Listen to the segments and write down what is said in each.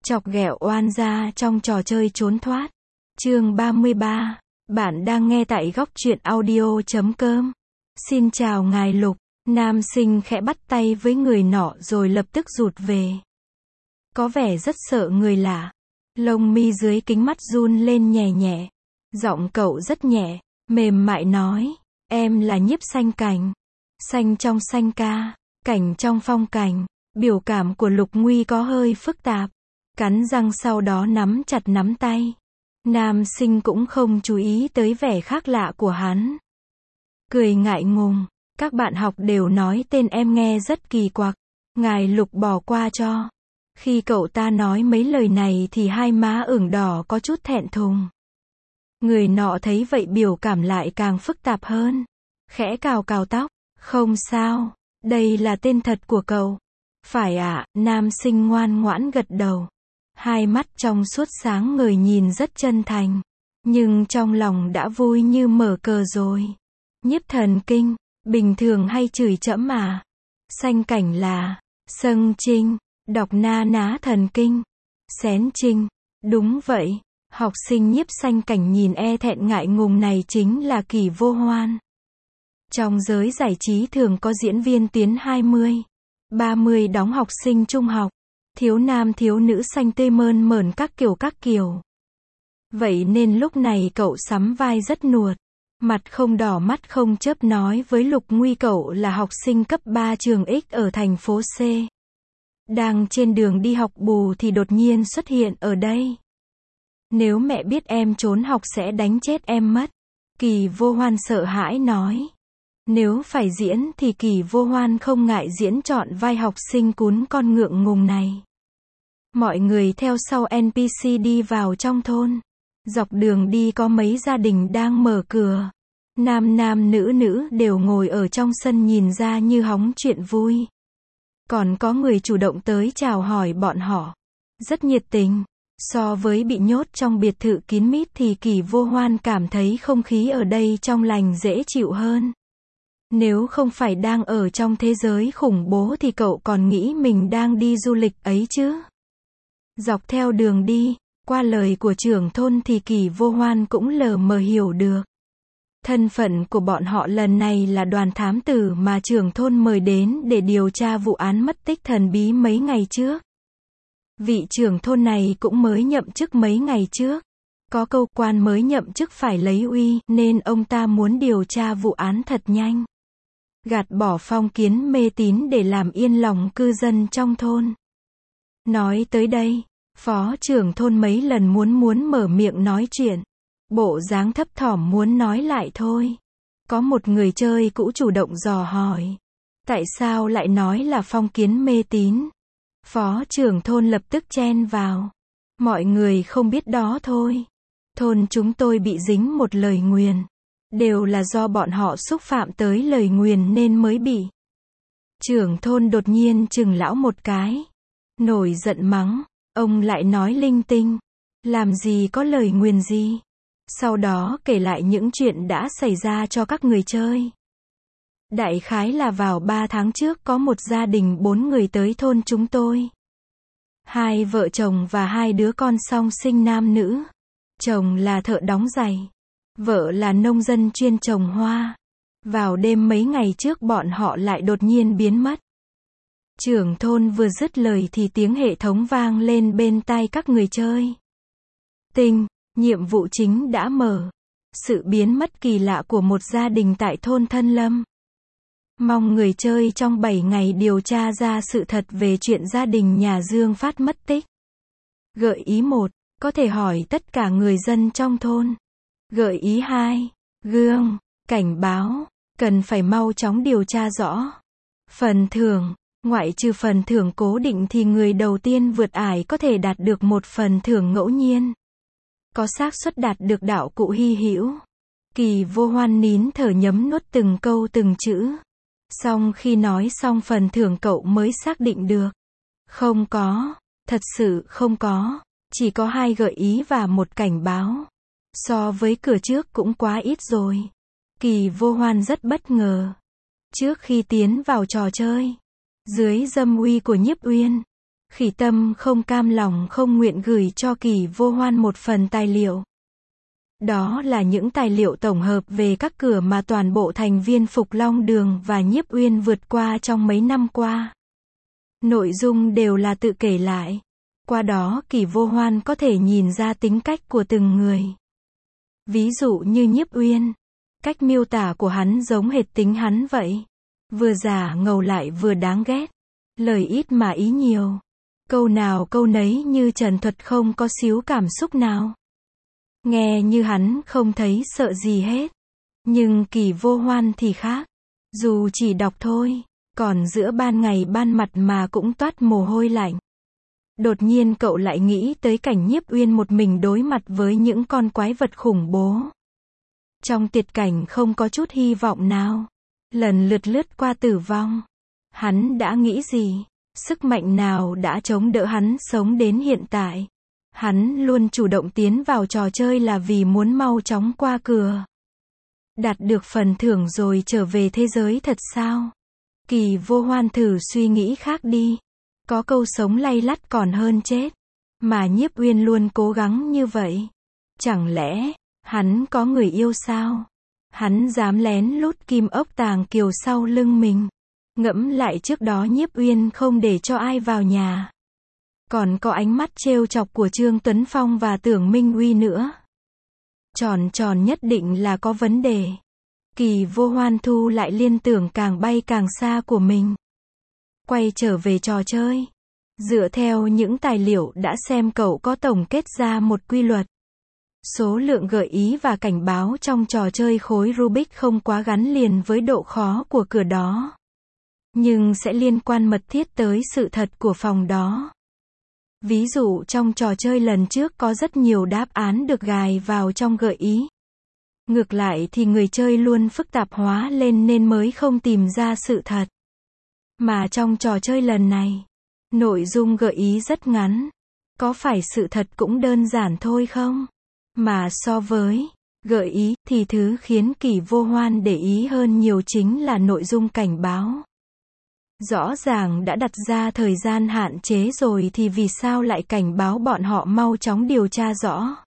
Chọc ghẹo oan gia trong trò chơi trốn thoát. Chương 33. Bạn đang nghe tại góc truyện audio.com. Xin chào ngài Lục. Nam sinh khẽ bắt tay với người nọ rồi lập tức rụt về. Có vẻ rất sợ người lạ. Lông mi dưới kính mắt run lên nhẹ nhẹ. Giọng cậu rất nhẹ, mềm mại nói, em là Nhiếp Xanh Cảnh. Xanh trong xanh ca, cảnh trong phong cảnh. Biểu cảm của Lục Nguy có hơi phức tạp. Cắn răng sau đó nắm chặt nắm tay. Nam sinh cũng không chú ý tới vẻ khác lạ của hắn. Cười ngại ngùng, các bạn học đều nói tên em nghe rất kỳ quặc. Ngài Lục bỏ qua cho. Khi cậu ta nói mấy lời này thì hai má ửng đỏ có chút thẹn thùng. Người nọ thấy vậy biểu cảm lại càng phức tạp hơn. Khẽ cào cào tóc, không sao, đây là tên thật của cậu. Phải ạ, nam sinh ngoan ngoãn gật đầu. Hai mắt trong suốt sáng ngời nhìn rất chân thành. Nhưng trong lòng đã vui như mở cờ rồi. Nhiếp thần kinh, bình thường hay chửi trẫm à? Xanh cảnh là, Sâng Trinh, đọc na ná thần kinh. Xén Trinh, đúng vậy. Học sinh Nhiếp Xanh Cảnh nhìn e thẹn ngại ngùng này chính là Kỳ Vô Hoan. Trong giới giải trí thường có diễn viên tuyến 20, 30 đóng học sinh trung học. Thiếu nam thiếu nữ xanh tươi mơn mởn các kiểu. Vậy nên lúc này cậu sắm vai rất nuột. Mặt không đỏ mắt không chớp nói với Lục Nguy cậu là học sinh cấp 3 trường X ở thành phố C. Đang trên đường đi học bù thì đột nhiên xuất hiện ở đây. Nếu mẹ biết em trốn học sẽ đánh chết em mất. Kỳ Vô Hoan sợ hãi nói. Nếu phải diễn thì Kỳ Vô Hoan không ngại diễn trọn vai học sinh cún con ngượng ngùng này. Mọi người theo sau NPC đi vào trong thôn. Dọc đường đi có mấy gia đình đang mở cửa. Nam nữ đều ngồi ở trong sân nhìn ra như hóng chuyện vui. Còn có người chủ động tới chào hỏi bọn họ. Rất nhiệt tình. So với bị nhốt trong biệt thự kín mít thì Kỳ Vô Hoan cảm thấy không khí ở đây trong lành dễ chịu hơn. Nếu không phải đang ở trong thế giới khủng bố thì cậu còn nghĩ mình đang đi du lịch ấy chứ. Dọc theo đường đi, qua lời của trưởng thôn thì Kỳ Vô Hoan cũng lờ mờ hiểu được. Thân phận của bọn họ lần này là đoàn thám tử mà trưởng thôn mời đến để điều tra vụ án mất tích thần bí mấy ngày trước. Vị trưởng thôn này cũng mới nhậm chức mấy ngày trước. Có câu quan mới nhậm chức phải lấy uy, nên ông ta muốn điều tra vụ án thật nhanh. Gạt bỏ phong kiến mê tín để làm yên lòng cư dân trong thôn. Nói tới đây, phó trưởng thôn mấy lần muốn mở miệng nói chuyện. Bộ dáng thấp thỏm muốn nói lại thôi. Có một người chơi cũ chủ động dò hỏi. Tại sao lại nói là phong kiến mê tín? Phó trưởng thôn lập tức chen vào. Mọi người không biết đó thôi. Thôn chúng tôi bị dính một lời nguyền. Đều là do bọn họ xúc phạm tới lời nguyền nên mới bị. Trưởng thôn đột nhiên chừng lão một cái. Nổi giận mắng. Ông lại nói linh tinh. Làm gì có lời nguyền gì. Sau đó kể lại những chuyện đã xảy ra cho các người chơi. Đại khái là vào 3 tháng trước có một gia đình 4 người tới thôn chúng tôi. 2 vợ chồng và 2 đứa con song sinh nam nữ. Chồng là thợ đóng giày. Vợ là nông dân chuyên trồng hoa. Vào đêm mấy ngày trước bọn họ lại đột nhiên biến mất. Trưởng thôn vừa dứt lời thì tiếng hệ thống vang lên bên tai các người chơi. Tinh, nhiệm vụ chính đã mở. Sự biến mất kỳ lạ của một gia đình tại thôn Thân Lâm. Mong người chơi trong 7 ngày điều tra ra sự thật về chuyện gia đình nhà Dương Phát mất tích. Gợi ý 1, có thể hỏi tất cả người dân trong thôn. Gợi ý 2, gương, cảnh báo, cần phải mau chóng điều tra rõ. Phần thưởng, ngoại trừ phần thưởng cố định thì người đầu tiên vượt ải có thể đạt được một phần thưởng ngẫu nhiên. Có xác suất đạt được đạo cụ hy hữu. Kỳ Vô Hoan nín thở nhấm nuốt từng câu từng chữ. Xong khi nói xong phần thưởng cậu mới xác định được. Không có, thật sự không có. Chỉ có 2 gợi ý và 1 cảnh báo. So với cửa trước cũng quá ít rồi. Kỳ Vô Hoan rất bất ngờ. Trước khi tiến vào trò chơi, dưới dâm uy của Nhiếp Uyên, Khỉ Tâm không cam lòng không nguyện gửi cho Kỳ Vô Hoan một phần tài liệu. Đó là những tài liệu tổng hợp về các cửa mà toàn bộ thành viên Phục Long Đường và Nhiếp Uyên vượt qua trong mấy năm qua. Nội dung đều là tự kể lại. Qua đó Kỳ Vô Hoan có thể nhìn ra tính cách của từng người. Ví dụ như Nhiếp Uyên, cách miêu tả của hắn giống hệt tính hắn vậy. Vừa giả ngầu lại vừa đáng ghét. Lời ít mà ý nhiều. Câu nào câu nấy như trần thuật, không có xíu cảm xúc nào. Nghe như hắn không thấy sợ gì hết. Nhưng Kỳ Vô Hoan thì khác. Dù chỉ đọc thôi, còn giữa ban ngày ban mặt mà cũng toát mồ hôi lạnh. Đột nhiên cậu lại nghĩ tới cảnh Nhiếp Uyên một mình đối mặt với những con quái vật khủng bố. Trong tuyệt cảnh không có chút hy vọng nào. Lần lượt lướt qua tử vong. Hắn đã nghĩ gì? Sức mạnh nào đã chống đỡ hắn sống đến hiện tại? Hắn luôn chủ động tiến vào trò chơi là vì muốn mau chóng qua cửa. Đạt được phần thưởng rồi trở về thế giới thật sao? Kỳ Vô Hoan thử suy nghĩ khác đi. Có câu sống lay lắt còn hơn chết. Mà Nhiếp Uyên luôn cố gắng như vậy. Chẳng lẽ, hắn có người yêu sao? Hắn dám lén lút Kim Ốc Tàng Kiều sau lưng mình. Ngẫm lại trước đó Nhiếp Uyên không để cho ai vào nhà. Còn có ánh mắt trêu chọc của Trương Tuấn Phong và Tưởng Minh Uy nữa. Tròn tròn nhất định là có vấn đề. Kỳ Vô Hoan thu lại liên tưởng càng bay càng xa của mình. Quay trở về trò chơi. Dựa theo những tài liệu đã xem, cậu có tổng kết ra một quy luật. Số lượng gợi ý và cảnh báo trong trò chơi khối Rubik không quá gắn liền với độ khó của cửa đó. Nhưng sẽ liên quan mật thiết tới sự thật của phòng đó. Ví dụ trong trò chơi lần trước có rất nhiều đáp án được gài vào trong gợi ý. Ngược lại thì người chơi luôn phức tạp hóa lên nên mới không tìm ra sự thật. Mà trong trò chơi lần này, nội dung gợi ý rất ngắn. Có phải sự thật cũng đơn giản thôi không? Mà so với gợi ý thì thứ khiến Kỳ Vô Hoan để ý hơn nhiều chính là nội dung cảnh báo. Rõ ràng đã đặt ra thời gian hạn chế rồi thì vì sao lại cảnh báo bọn họ mau chóng điều tra rõ?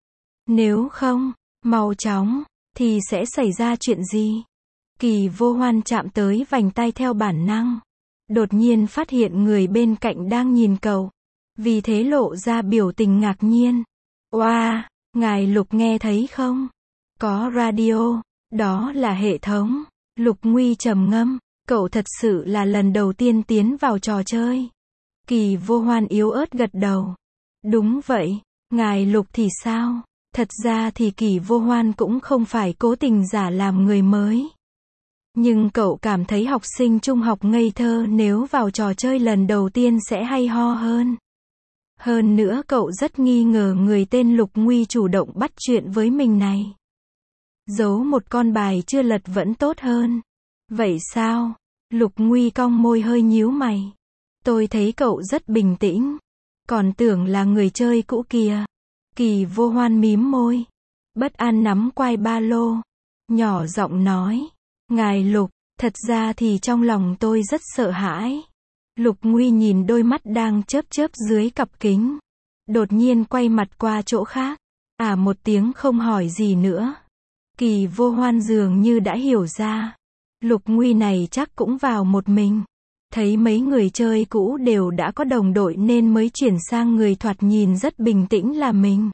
Nếu không, mau chóng, thì sẽ xảy ra chuyện gì? Kỳ Vô Hoan chạm tới vành tai theo bản năng. Đột nhiên phát hiện người bên cạnh đang nhìn cậu. Vì thế lộ ra biểu tình ngạc nhiên. Oa, ngài Lục nghe thấy không? Có radio, đó là hệ thống. Lục Nguy trầm ngâm. Cậu thật sự là lần đầu tiên tiến vào trò chơi. Kỳ Vô Hoan yếu ớt gật đầu. Đúng vậy, ngài Lục thì sao? Thật ra thì Kỳ Vô Hoan cũng không phải cố tình giả làm người mới. Nhưng cậu cảm thấy học sinh trung học ngây thơ nếu vào trò chơi lần đầu tiên sẽ hay ho hơn. Hơn nữa cậu rất nghi ngờ người tên Lục Nguy chủ động bắt chuyện với mình này. Giấu một con bài chưa lật vẫn tốt hơn. Vậy sao? Lục Nguy cong môi hơi nhíu mày. Tôi thấy cậu rất bình tĩnh. Còn tưởng là người chơi cũ kìa. Kỳ Vô Hoan mím môi. Bất an nắm quai ba lô. Nhỏ giọng nói. Ngài Lục, thật ra thì trong lòng tôi rất sợ hãi. Lục Nguy nhìn đôi mắt đang chớp chớp dưới cặp kính. Đột nhiên quay mặt qua chỗ khác. Một tiếng không hỏi gì nữa. Kỳ Vô Hoan dường như đã hiểu ra. Lục Nguy này chắc cũng vào một mình. Thấy mấy người chơi cũ đều đã có đồng đội nên mới chuyển sang người thoạt nhìn rất bình tĩnh là mình.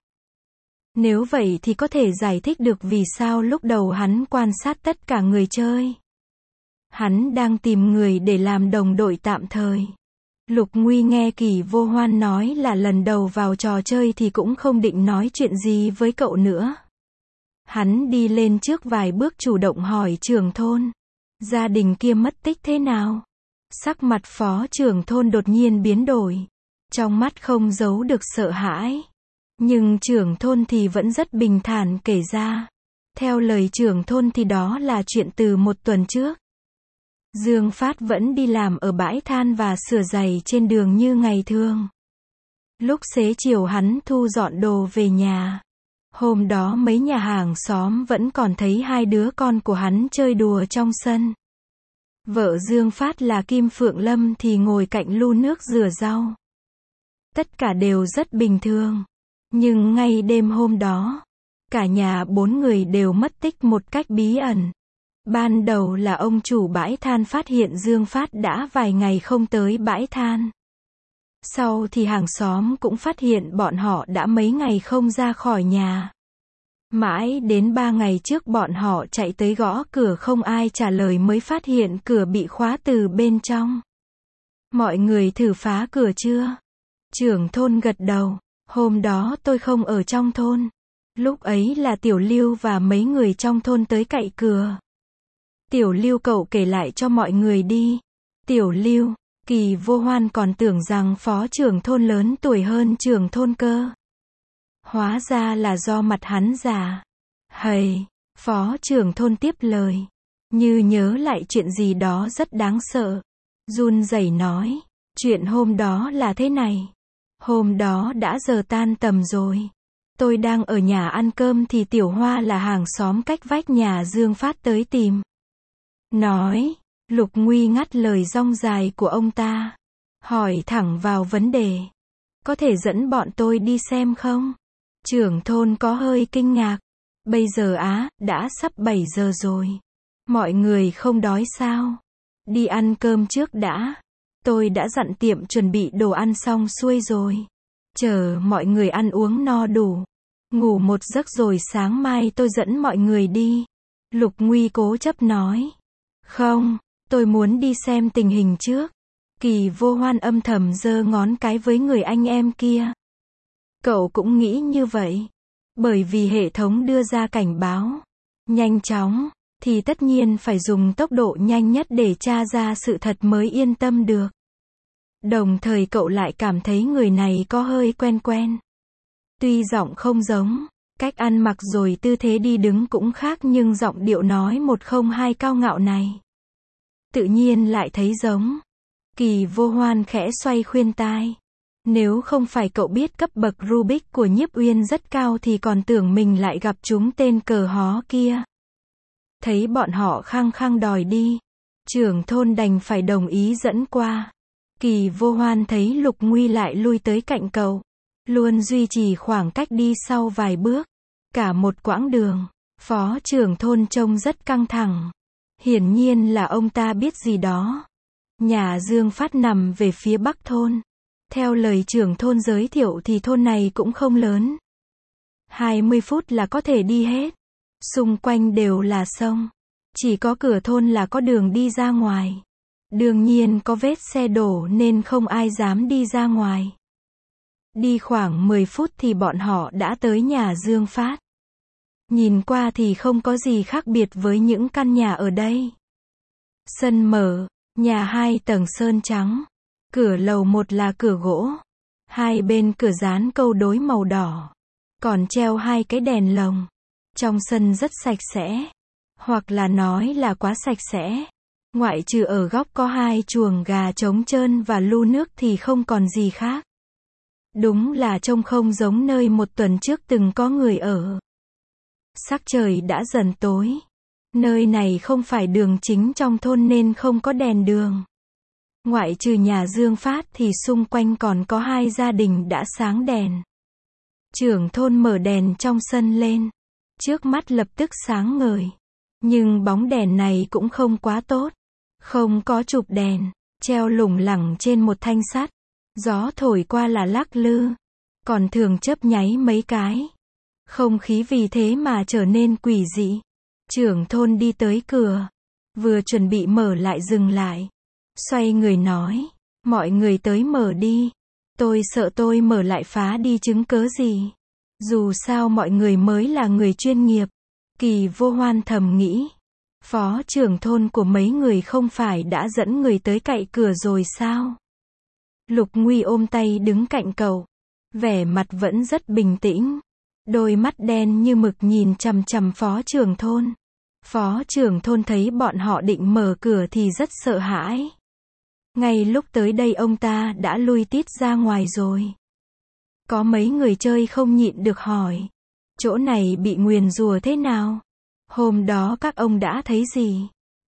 Nếu vậy thì có thể giải thích được vì sao lúc đầu hắn quan sát tất cả người chơi. Hắn đang tìm người để làm đồng đội tạm thời. Lục Nguy nghe Kỳ Vô Hoan nói là lần đầu vào trò chơi thì cũng không định nói chuyện gì với cậu nữa. Hắn đi lên trước vài bước chủ động hỏi trưởng thôn. Gia đình kia mất tích thế nào? Sắc mặt phó trưởng thôn đột nhiên biến đổi. Trong mắt không giấu được sợ hãi. Nhưng trưởng thôn thì vẫn rất bình thản kể ra. Theo lời trưởng thôn thì đó là chuyện từ một tuần trước. Dương Phát vẫn đi làm ở bãi than và sửa giày trên đường như ngày thường. Lúc xế chiều hắn thu dọn đồ về nhà. Hôm đó mấy nhà hàng xóm vẫn còn thấy hai đứa con của hắn chơi đùa trong sân. Vợ Dương Phát là Kim Phượng Lâm thì ngồi cạnh lu nước rửa rau. Tất cả đều rất bình thường. Nhưng ngay đêm hôm đó, cả nhà 4 người đều mất tích một cách bí ẩn. Ban đầu là ông chủ bãi than phát hiện Dương Phát đã vài ngày không tới bãi than. Sau thì hàng xóm cũng phát hiện bọn họ đã mấy ngày không ra khỏi nhà. Mãi đến 3 ngày trước bọn họ chạy tới gõ cửa không ai trả lời mới phát hiện cửa bị khóa từ bên trong. Mọi người thử phá cửa chưa? Trưởng thôn gật đầu. Hôm đó tôi không ở trong thôn. Lúc ấy là Tiểu Lưu và mấy người trong thôn tới cậy cửa. Tiểu Lưu cậu kể lại cho mọi người đi. Tiểu Lưu, Kỳ Vô Hoan còn tưởng rằng phó trưởng thôn lớn tuổi hơn trưởng thôn cơ. Hóa ra là do mặt hắn già. Hầy, phó trưởng thôn tiếp lời. Như nhớ lại chuyện gì đó rất đáng sợ. Run rẩy nói, chuyện hôm đó là thế này. Hôm đó đã giờ tan tầm rồi. Tôi đang ở nhà ăn cơm thì Tiểu Hoa là hàng xóm cách vách nhà Dương Phát tới tìm. Nói, Lục Nguy ngắt lời rong dài của ông ta. Hỏi thẳng vào vấn đề. Có thể dẫn bọn tôi đi xem không? Trưởng thôn có hơi kinh ngạc. Bây giờ đã sắp 7 giờ rồi. Mọi người không đói sao? Đi ăn cơm trước đã. Tôi đã dặn tiệm chuẩn bị đồ ăn xong xuôi rồi. Chờ mọi người ăn uống no đủ. Ngủ một giấc rồi sáng mai tôi dẫn mọi người đi. Lục Nguy cố chấp nói. Không, tôi muốn đi xem tình hình trước. Kỳ Vô Hoan âm thầm giơ ngón cái với người anh em kia. Cậu cũng nghĩ như vậy. Bởi vì hệ thống đưa ra cảnh báo. Nhanh chóng, thì tất nhiên phải dùng tốc độ nhanh nhất để tra ra sự thật mới yên tâm được. Đồng thời cậu lại cảm thấy người này có hơi quen quen. Tuy giọng không giống, cách ăn mặc rồi tư thế đi đứng cũng khác nhưng giọng điệu nói 102 cao ngạo này. Tự nhiên lại thấy giống. Kỳ Vô Hoan khẽ xoay khuyên tai. Nếu không phải cậu biết cấp bậc Rubik của Nhiếp Uyên rất cao thì còn tưởng mình lại gặp chúng tên cờ hó kia. Thấy bọn họ khăng khăng đòi đi. Trưởng thôn đành phải đồng ý dẫn qua. Kỳ Vô Hoan thấy Lục Nguy lại lui tới cạnh cậu. Luôn duy trì khoảng cách đi sau vài bước. Cả một quãng đường. Phó trưởng thôn trông rất căng thẳng. Hiển nhiên là ông ta biết gì đó. Nhà Dương Phát nằm về phía bắc thôn. Theo lời trưởng thôn giới thiệu thì thôn này cũng không lớn. 20 phút là có thể đi hết. Xung quanh đều là sông. Chỉ có cửa thôn là có đường đi ra ngoài. Đương nhiên có vết xe đổ nên không ai dám đi ra ngoài. Đi khoảng 10 phút thì bọn họ đã tới nhà Dương Phát. Nhìn qua thì không có gì khác biệt với những căn nhà ở đây. Sân mở, nhà 2 tầng sơn trắng. Cửa lầu 1 là cửa gỗ. Hai bên cửa dán câu đối màu đỏ. Còn treo 2 cái đèn lồng. Trong sân rất sạch sẽ. Hoặc là nói là quá sạch sẽ. Ngoại trừ ở góc có 2 chuồng gà trống trơn và lu nước thì không còn gì khác. Đúng là trông không giống nơi 1 tuần trước từng có người ở. Sắc trời đã dần tối. Nơi này không phải đường chính trong thôn nên không có đèn đường. Ngoại trừ nhà Dương Phát thì xung quanh còn có 2 gia đình đã sáng đèn. Trưởng thôn mở đèn trong sân lên. Trước mắt lập tức sáng ngời. Nhưng bóng đèn này cũng không quá tốt. Không có chụp đèn, treo lủng lẳng trên một thanh sắt. Gió thổi qua là lắc lư. Còn thường chớp nháy mấy cái. Không khí vì thế mà trở nên quỷ dị. Trưởng thôn đi tới cửa. Vừa chuẩn bị mở lại dừng lại. Xoay người nói. Mọi người tới mở đi. Tôi sợ tôi mở lại phá đi chứng cớ gì. Dù sao mọi người mới là người chuyên nghiệp. Kỳ Vô Hoan thầm nghĩ. Phó trưởng thôn của mấy người không phải đã dẫn người tới cậy cửa rồi sao? Lục Nguy ôm tay đứng cạnh cậu. Vẻ mặt vẫn rất bình tĩnh. Đôi mắt đen như mực nhìn chằm chằm phó trưởng thôn. Phó trưởng thôn thấy bọn họ định mở cửa thì rất sợ hãi. Ngay lúc tới đây ông ta đã lui tít ra ngoài rồi. Có mấy người chơi không nhịn được hỏi. Chỗ này bị nguyền rủa thế nào? Hôm đó các ông đã thấy gì?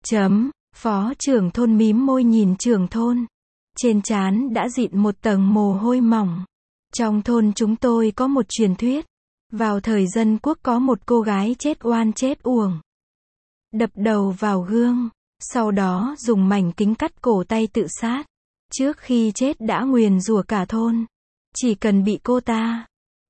Phó trưởng thôn mím môi nhìn trưởng thôn. Trên trán đã dịn một tầng mồ hôi mỏng. Trong thôn chúng tôi có một truyền thuyết. Vào thời Dân Quốc có một cô gái chết oan chết uổng. Đập đầu vào gương, sau đó dùng mảnh kính cắt cổ tay tự sát. Trước khi chết đã nguyền rủa cả thôn. Chỉ cần bị cô ta.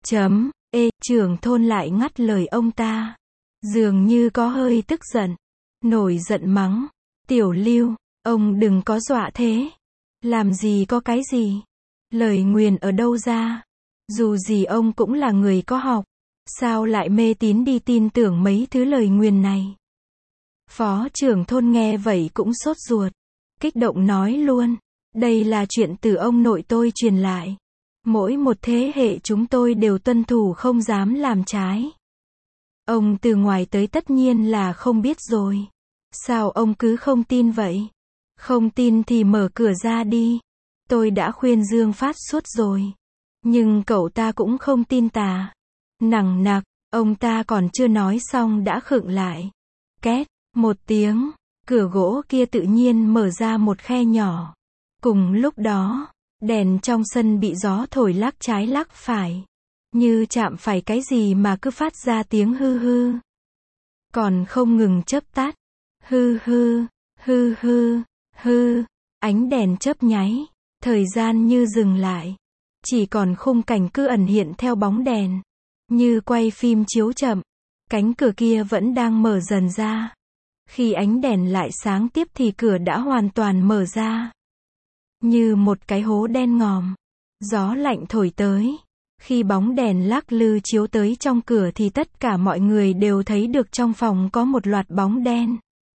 Trưởng thôn lại ngắt lời ông ta. Dường như có hơi tức giận. Nổi giận mắng. Tiểu Lưu, ông đừng có dọa thế. Làm gì có cái gì. Lời nguyền ở đâu ra. Dù gì ông cũng là người có học. Sao lại mê tín đi tin tưởng mấy thứ lời nguyền này. Phó trưởng thôn nghe vậy cũng sốt ruột. Kích động nói luôn. Đây là chuyện từ ông nội tôi truyền lại. Mỗi một thế hệ chúng tôi đều tuân thủ không dám làm trái. Ông từ ngoài tới tất nhiên là không biết rồi. Sao ông cứ không tin vậy? Không tin thì mở cửa ra đi. Tôi đã khuyên Dương Phát suốt rồi. Nhưng cậu ta cũng không tin tà. Nằng nặc, ông ta còn chưa nói xong đã khựng lại. Két, một tiếng, cửa gỗ kia tự nhiên mở ra một khe nhỏ. Cùng lúc đó, đèn trong sân bị gió thổi lắc trái lắc phải. Như chạm phải cái gì mà cứ phát ra tiếng hư hư. Còn không ngừng chớp tắt. Hư hư, hư hư, hư. Ánh đèn chớp nháy. Thời gian như dừng lại. Chỉ còn khung cảnh cứ ẩn hiện theo bóng đèn. Như quay phim chiếu chậm. Cánh cửa kia vẫn đang mở dần ra. Khi ánh đèn lại sáng tiếp thì cửa đã hoàn toàn mở ra. Như một cái hố đen ngòm. Gió lạnh thổi tới. Khi bóng đèn lắc lư chiếu tới trong cửa thì tất cả mọi người đều thấy được trong phòng có một loạt bóng đen.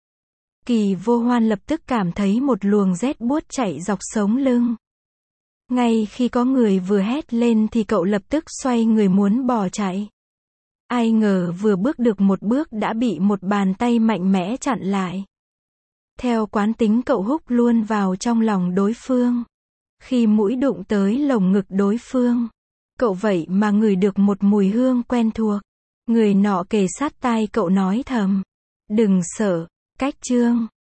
Kỳ Vô Hoan lập tức cảm thấy một luồng rét buốt chạy dọc sống lưng. Ngay khi có người vừa hét lên thì cậu lập tức xoay người muốn bỏ chạy. Ai ngờ vừa bước được một bước đã bị một bàn tay mạnh mẽ chặn lại. Theo quán tính cậu húc luôn vào trong lòng đối phương. Khi mũi đụng tới lồng ngực đối phương, cậu vậy mà ngửi được một mùi hương quen thuộc. Người nọ kề sát tai cậu nói thầm. Đừng sợ, Cách Trương.